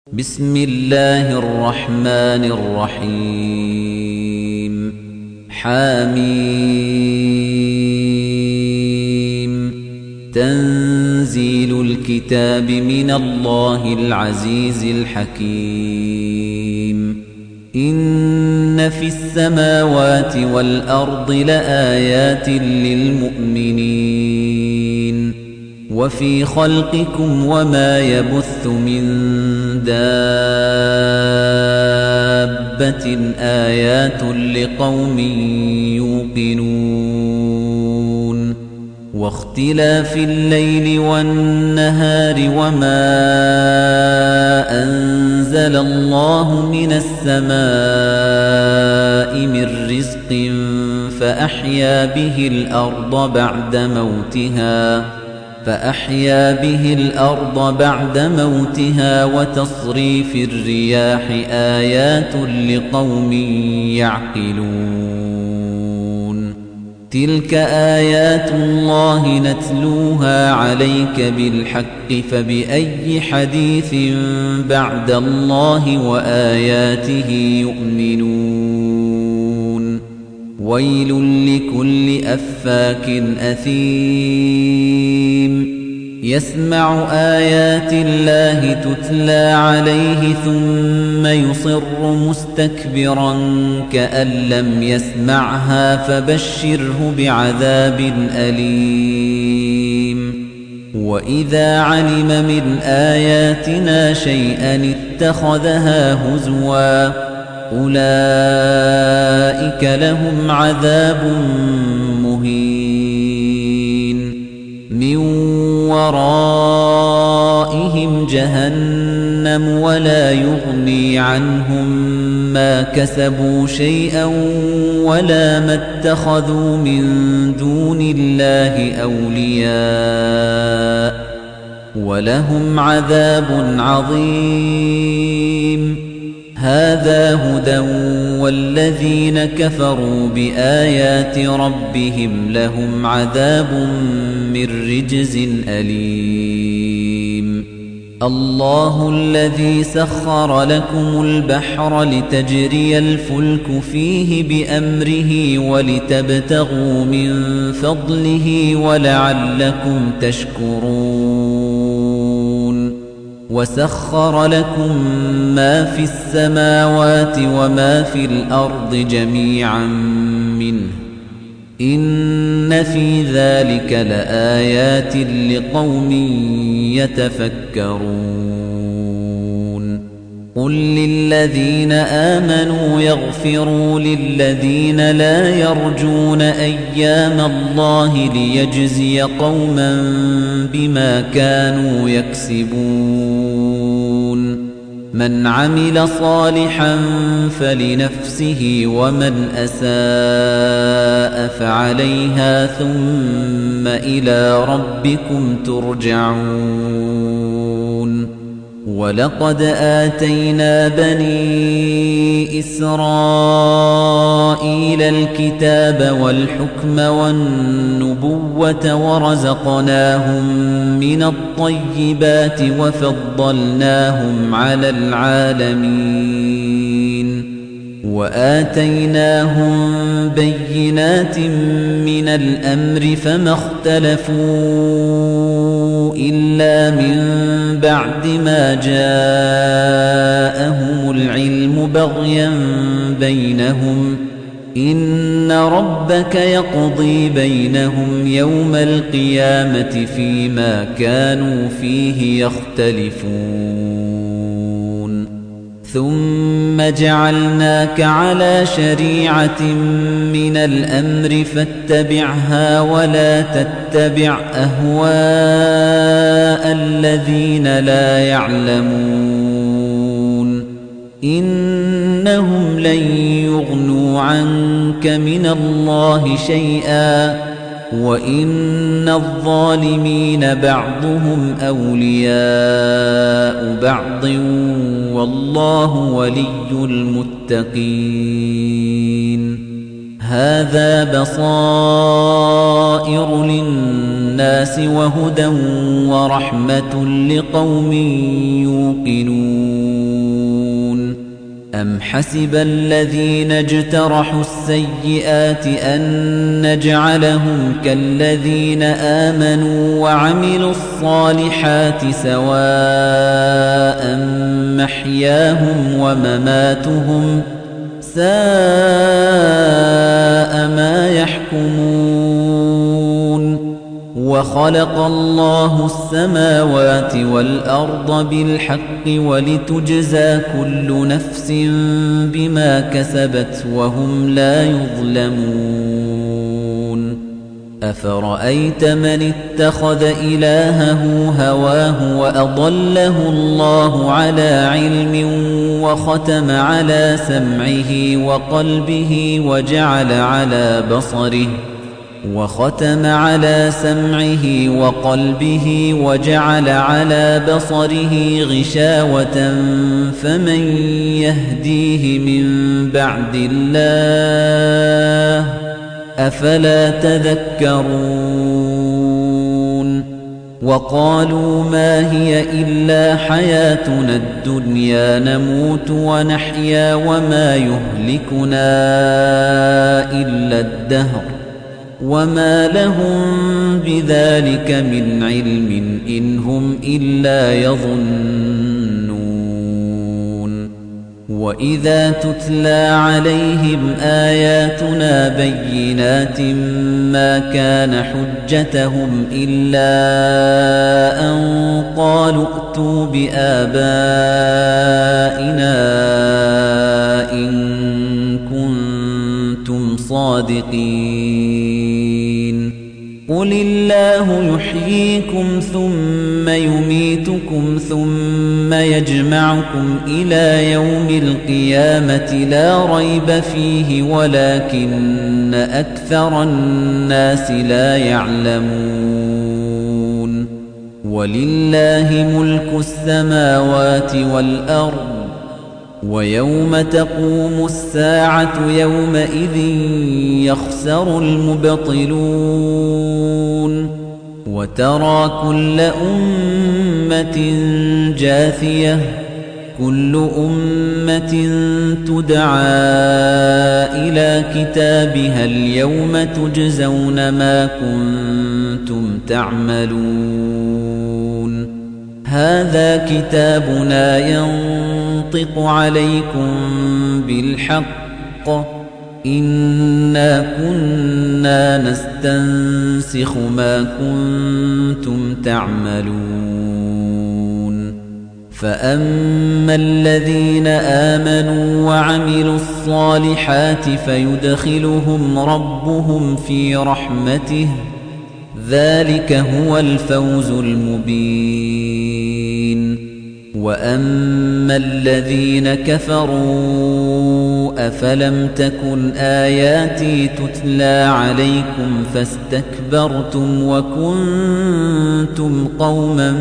بسم الله الرحمن الرحيم حميم تنزيل الكتاب من الله العزيز الحكيم إن في السماوات والأرض لآيات للمؤمنين وفي خلقكم وما يبث من دابة آيات لقوم يوقنون واختلاف الليل والنهار وما أنزل الله من السماء من رزق فأحيا به الأرض بعد موتها وتصريف الرياح آيات لقوم يعقلون تلك آيات الله نتلوها عليك بالحق فبأي حديث بعد الله وآياته يؤمنون ويل لكل أفاك أثيم يسمع آيات الله تتلى عليه ثم يصر مستكبرا كأن لم يسمعها فبشره بعذاب أليم وإذا علم من آياتنا شيئا اتخذها هزوا أولئك لهم عذاب مهين من ورائهم جهنم ولا يغني عنهم ما كسبوا شيئا ولا ما اتخذوا من دون الله أولياء ولهم عذاب عظيم هذا هدى والذين كفروا بآيات ربهم لهم عذاب من رجز أليم الله الذي سخر لكم البحر لتجري الفلك فيه بأمره ولتبتغوا من فضله ولعلكم تشكرون وسخر لكم ما في السماوات وما في الأرض جميعا منه إن في ذلك لآيات لقوم يتفكرون قل للذين آمنوا يغفروا للذين لا يرجون أيام الله ليجزي قوما بما كانوا يكسبون من عمل صالحا فلنفسه ومن أساء فعليها ثم إلى ربكم ترجعون ولقد آتينا بني إسرائيل الكتاب والحكم والنبوة ورزقناهم من الطيبات وفضلناهم على العالمين وآتيناهم بينات من الأمر فما اختلفوا إلا من بعد ما جاءهم العلم بغيا بينهم إن ربك يقضي بينهم يوم القيامة فيما كانوا فيه يختلفون ثم جعلناك على شريعة من الأمر فاتبعها ولا تتبع أهواء الذين لا يعلمون إنهم لن يغنوا عنك من الله شيئا وإن الظالمين بعضهم أولياء بعض والله ولي المتقين هذا بصائر للناس للناس وهدى ورحمة لقوم يوقنون أم حسب الذين اجترحوا السيئات أن نجعلهم كالذين آمنوا وعملوا الصالحات سواء محياهم ومماتهم ساء ما يحكمون وخلق الله السماوات والأرض بالحق ولتجزى كل نفس بما كسبت وهم لا يظلمون أفرأيت من اتخذ إلهه هواه وأضله الله على علم وختم على سمعه وقلبه وجعل على بصره غشاوة فمن يهديه من بعد الله أفلا تذكرون وقالوا ما هي إلا حياتنا الدنيا نموت ونحيا وما يهلكنا إلا الدهر وما لهم بذلك من علم إن هم إلا يظنون وإذا تتلى عليهم آياتنا بينات ما كان حجتهم إلا أن قالوا ائتوا بآبائنا إن كنتم صادقين قل الله يحييكم ثم يميتكم ثم يجمعكم إلى يوم القيامة لا ريب فيه ولكن أكثر الناس لا يعلمون ولله ملك السماوات والأرض ويوم تقوم الساعة يومئذ يخسر المبطلون وترى كل أمة جاثية كل أمة تدعى إلى كتابها اليوم تجزون ما كنتم تعملون هذا كتابنا ينطق عليكم بالحق إنا كنا نستنسخ ما كنتم تعملون فأما الذين آمنوا وعملوا الصالحات فيدخلهم ربهم في رحمته ذلك هو الفوز المبين وأما الذين كفروا أفلم تكن آياتي تتلى عليكم فاستكبرتم وكنتم قوما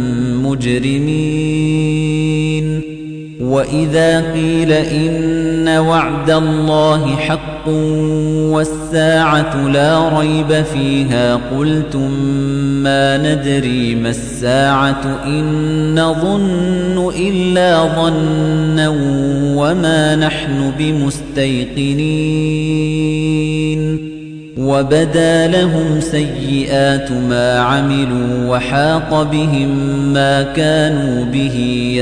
مجرمين وإذا قيل إن وعد الله حق والساعة لا ريب فيها قلتم ما ندري ما الساعة إن نظن إلا ظنا وما نحن بمستيقنين وبدا لهم سيئات ما عملوا وحاق بهم ما كانوا به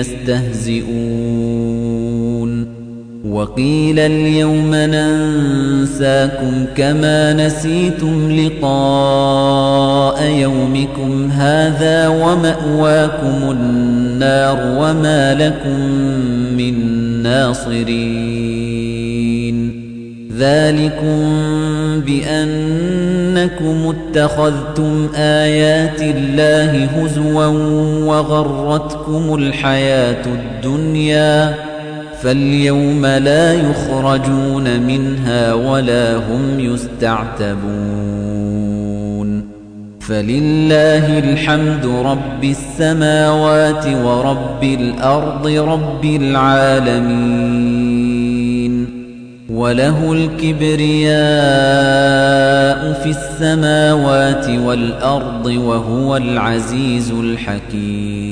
يستهزئون وقيل اليوم ننساكم كما نسيتم لقاء يومكم هذا ومأواكم النار وما لكم من ناصرين ذلكم بأنكم اتخذتم آيات الله هزوا وغرتكم الحياة الدنيا فاليوم لا يخرجون منها ولا هم يستعتبون فلله الحمد رب السماوات ورب الأرض رب العالمين وَلَهُ الْكِبْرِيَاءُ فِي السَّمَاوَاتِ وَالْأَرْضِ وَهُوَ الْعَزِيزُ الْحَكِيمُ